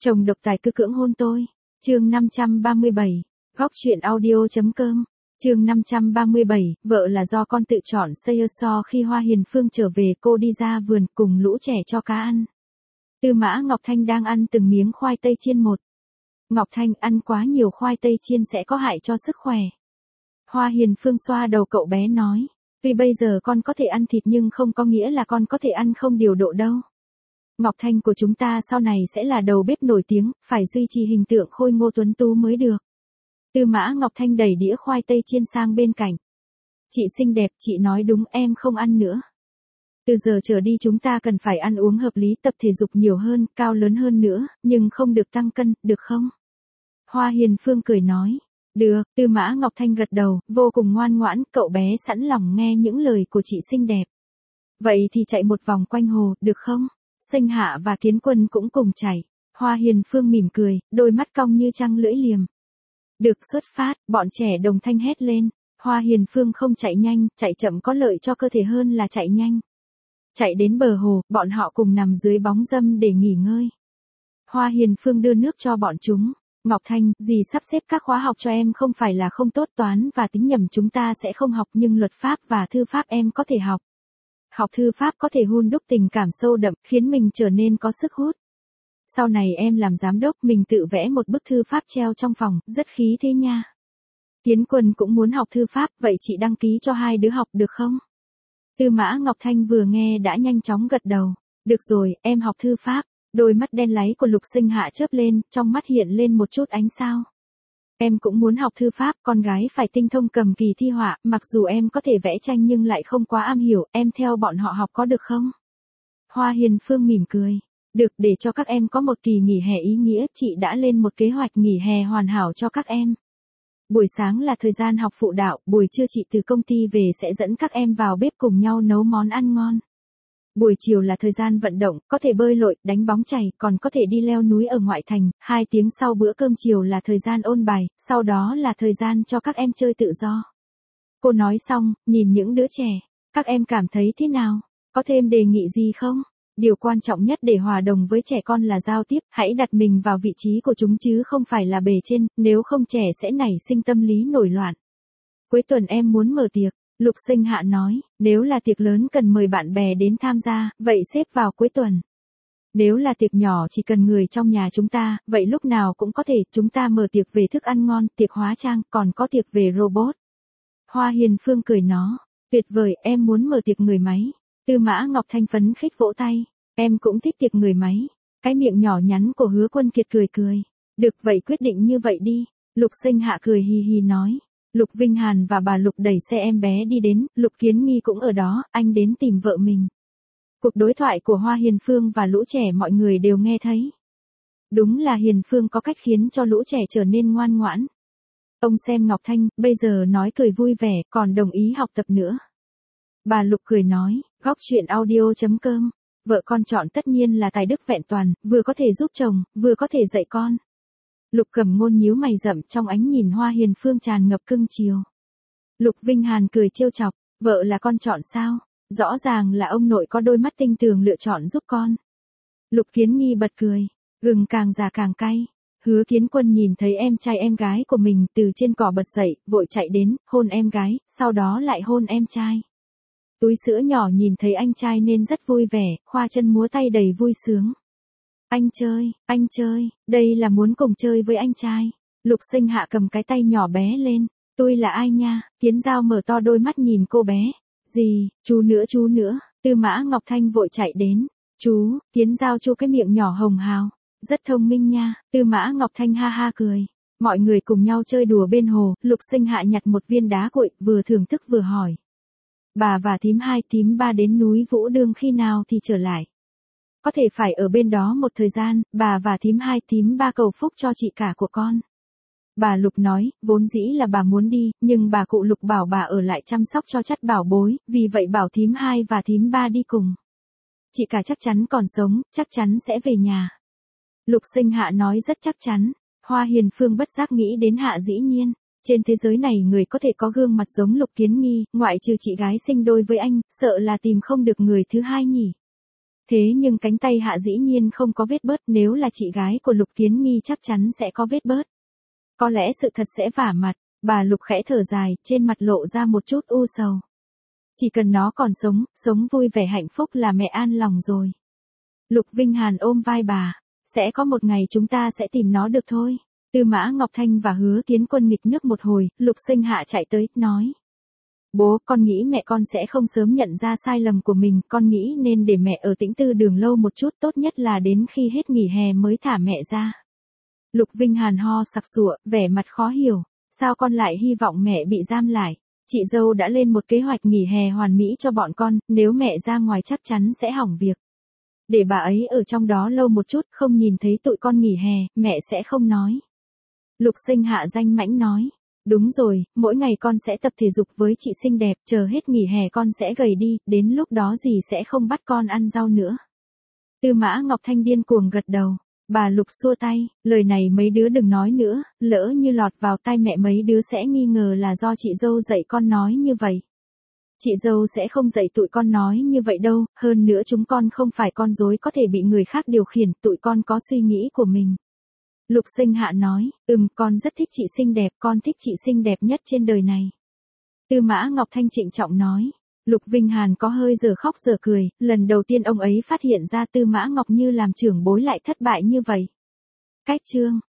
Chồng độc tài cứ cưỡng hôn tôi. Chương 537. Góc truyện audio.com. Chương 537, vợ là do con tự chọn. So khi Hoa Hiền Phương trở về, cô đi ra vườn cùng lũ trẻ cho cá ăn. Tư Mã Ngọc Thanh đang ăn từng miếng khoai tây chiên một. Ngọc Thanh, ăn quá nhiều khoai tây chiên sẽ có hại cho sức khỏe. Hoa Hiền Phương xoa đầu cậu bé nói, vì bây giờ con có thể ăn thịt nhưng không có nghĩa là con có thể ăn không điều độ đâu. Ngọc Thanh của chúng ta sau này sẽ là đầu bếp nổi tiếng, phải duy trì hình tượng khôi ngô tuấn tú mới được. Tư Mã Ngọc Thanh đẩy đĩa khoai tây chiên sang bên cạnh. Chị xinh đẹp, chị nói đúng, em không ăn nữa. Từ giờ trở đi chúng ta cần phải ăn uống hợp lý, tập thể dục nhiều hơn, cao lớn hơn nữa, nhưng không được tăng cân, được không? Hoa Hiền Phương cười nói. Được, Tư Mã Ngọc Thanh gật đầu, vô cùng ngoan ngoãn, cậu bé sẵn lòng nghe những lời của chị xinh đẹp. Vậy thì chạy một vòng quanh hồ, được không? Sinh Hạ và Kiến Quân cũng cùng chạy. Hoa Hiền Phương mỉm cười, đôi mắt cong như trăng lưỡi liềm. Được, xuất phát, bọn trẻ đồng thanh hét lên. Hoa Hiền Phương không chạy nhanh, chạy chậm có lợi cho cơ thể hơn là chạy nhanh. Chạy đến bờ hồ, bọn họ cùng nằm dưới bóng râm để nghỉ ngơi. Hoa Hiền Phương đưa nước cho bọn chúng. Ngọc Thanh, dì sắp xếp các khóa học cho em không phải là không tốt, toán và tính nhẩm chúng ta sẽ không học nhưng luật pháp và thư pháp em có thể học. Học thư pháp có thể hun đúc tình cảm sâu đậm, khiến mình trở nên có sức hút. Sau này em làm giám đốc, mình tự vẽ một bức thư pháp treo trong phòng, rất khí thế nha. Kiến Quân cũng muốn học thư pháp, vậy chị đăng ký cho hai đứa học được không? Tư Mã Ngọc Thanh vừa nghe đã nhanh chóng gật đầu. Được rồi, em học thư pháp. Đôi mắt đen láy của Lục Sinh Hạ chớp lên, trong mắt hiện lên một chút ánh sao. Em cũng muốn học thư pháp, con gái phải tinh thông cầm kỳ thi họa, mặc dù em có thể vẽ tranh nhưng lại không quá am hiểu, em theo bọn họ học có được không? Hoa Hiền Phương mỉm cười. Được, để cho các em có một kỳ nghỉ hè ý nghĩa, chị đã lên một kế hoạch nghỉ hè hoàn hảo cho các em. Buổi sáng là thời gian học phụ đạo, buổi trưa chị từ công ty về sẽ dẫn các em vào bếp cùng nhau nấu món ăn ngon. Buổi chiều là thời gian vận động, có thể bơi lội, đánh bóng chày, còn có thể đi leo núi ở ngoại thành. 2 tiếng sau bữa cơm chiều là thời gian ôn bài, sau đó là thời gian cho các em chơi tự do. Cô nói xong, nhìn những đứa trẻ. Các em cảm thấy thế nào? Có thêm đề nghị gì không? Điều quan trọng nhất để hòa đồng với trẻ con là giao tiếp, hãy đặt mình vào vị trí của chúng chứ không phải là bề trên, nếu không trẻ sẽ nảy sinh tâm lý nổi loạn. Cuối tuần em muốn mở tiệc. Lục Sinh Hạ nói, nếu là tiệc lớn cần mời bạn bè đến tham gia, vậy xếp vào cuối tuần. Nếu là tiệc nhỏ chỉ cần người trong nhà chúng ta, vậy lúc nào cũng có thể, chúng ta mở tiệc về thức ăn ngon, tiệc hóa trang, còn có tiệc về robot. Hoa Hiền Phương cười nó, tuyệt vời, em muốn mở tiệc người máy. Tư Mã Ngọc Thanh phấn khích vỗ tay, em cũng thích tiệc người máy. Cái miệng nhỏ nhắn của Hứa Quân Kiệt cười cười. Được, vậy quyết định như vậy đi. Lục Sinh Hạ cười hì hì nói. Lục Vinh Hàn và bà Lục đẩy xe em bé đi đến, Lục Kiến Nghi cũng ở đó, anh đến tìm vợ mình. Cuộc đối thoại của Hoa Hiền Phương và lũ trẻ mọi người đều nghe thấy. Đúng là Hiền Phương có cách khiến cho lũ trẻ trở nên ngoan ngoãn. Ông xem Ngọc Thanh, bây giờ nói cười vui vẻ, còn đồng ý học tập nữa. Bà Lục cười nói, góc truyện audio.com, vợ con chọn tất nhiên là tài đức vẹn toàn, vừa có thể giúp chồng, vừa có thể dạy con. Lục Cẩm Ngôn nhíu mày rậm, trong ánh nhìn Hoa Hiền Phương tràn ngập cưng chiều. Lục Vinh Hàn cười trêu chọc, vợ là con chọn sao? Rõ ràng là ông nội có đôi mắt tinh tường lựa chọn giúp con. Lục Kiến Nghi bật cười, gừng càng già càng cay. Hứa Kiến Quân nhìn thấy em trai em gái của mình từ trên cỏ bật dậy, vội chạy đến, hôn em gái, sau đó lại hôn em trai. Túi sữa nhỏ nhìn thấy anh trai nên rất vui vẻ, khoa chân múa tay đầy vui sướng. Anh chơi, đây là muốn cùng chơi với anh trai. Lục Sinh Hạ cầm cái tay nhỏ bé lên, tôi là ai nha? Kiến Giao mở to đôi mắt nhìn cô bé. Gì, chú nữa. Tư Mã Ngọc Thanh vội chạy đến. Chú, Kiến Giao chu cái miệng nhỏ hồng hào. Rất thông minh nha, Tư Mã Ngọc Thanh ha ha cười. Mọi người cùng nhau chơi đùa bên hồ, Lục Sinh Hạ nhặt một viên đá cuội, vừa thưởng thức vừa hỏi. Bà và thím 2, thím 3 đến núi Vũ Đương khi nào thì trở lại? Có thể phải ở bên đó một thời gian, bà và thím 2, thím 3 cầu phúc cho chị cả của con. Bà Lục nói, vốn dĩ là bà muốn đi, nhưng bà cụ Lục bảo bà ở lại chăm sóc cho chắt bảo bối, vì vậy bảo thím 2 và thím 3 đi cùng. Chị cả chắc chắn còn sống, chắc chắn sẽ về nhà. Lục Sinh Hạ nói rất chắc chắn. Hoa Hiền Phương bất giác nghĩ đến Hạ Dĩ Nhiên. Trên thế giới này người có thể có gương mặt giống Lục Kiến Nghi, ngoại trừ chị gái sinh đôi với anh, sợ là tìm không được người thứ hai nhỉ. Thế nhưng cánh tay Hạ dĩ nhiên không có vết bớt, nếu là chị gái của Lục Kiến Nghi chắc chắn sẽ có vết bớt. Có lẽ sự thật sẽ vả mặt, bà Lục khẽ thở dài, trên mặt lộ ra một chút u sầu. Chỉ cần nó còn sống, sống vui vẻ hạnh phúc là mẹ an lòng rồi. Lục Vinh Hàn ôm vai bà, sẽ có một ngày chúng ta sẽ tìm nó được thôi. Tư Mã Ngọc Thanh và Hứa Kiến Quân nghịch nước một hồi, Lục Sinh Hạ chạy tới, nói. Bố, con nghĩ mẹ con sẽ không sớm nhận ra sai lầm của mình, con nghĩ nên để mẹ ở Tĩnh Tư Đường lâu một chút, tốt nhất là đến khi hết nghỉ hè mới thả mẹ ra. Lục Vinh Hàn ho sặc sụa, vẻ mặt khó hiểu, sao con lại hy vọng mẹ bị giam lại? Chị dâu đã lên một kế hoạch nghỉ hè hoàn mỹ cho bọn con, nếu mẹ ra ngoài chắc chắn sẽ hỏng việc. Để bà ấy ở trong đó lâu một chút, không nhìn thấy tụi con nghỉ hè, mẹ sẽ không nói. Lục Sinh Hạ danh mãnh nói. Đúng rồi, mỗi ngày con sẽ tập thể dục với chị xinh đẹp, chờ hết nghỉ hè con sẽ gầy đi, đến lúc đó dì sẽ không bắt con ăn rau nữa. Tư Mã Ngọc Thanh điên cuồng gật đầu. Bà Lục xua tay, lời này mấy đứa đừng nói nữa, lỡ như lọt vào tai mẹ mấy đứa sẽ nghi ngờ là do chị dâu dạy con nói như vậy. Chị dâu sẽ không dạy tụi con nói như vậy đâu, hơn nữa chúng con không phải con rối có thể bị người khác điều khiển, tụi con có suy nghĩ của mình. Lục Sinh Hạ nói, con rất thích chị xinh đẹp, con thích chị xinh đẹp nhất trên đời này. Tư Mã Ngọc Thanh trịnh trọng nói. Lục Vinh Hàn có hơi giờ khóc giờ cười, lần đầu tiên ông ấy phát hiện ra Tư Mã Ngọc Như làm trưởng bối lại thất bại như vậy. Cách chương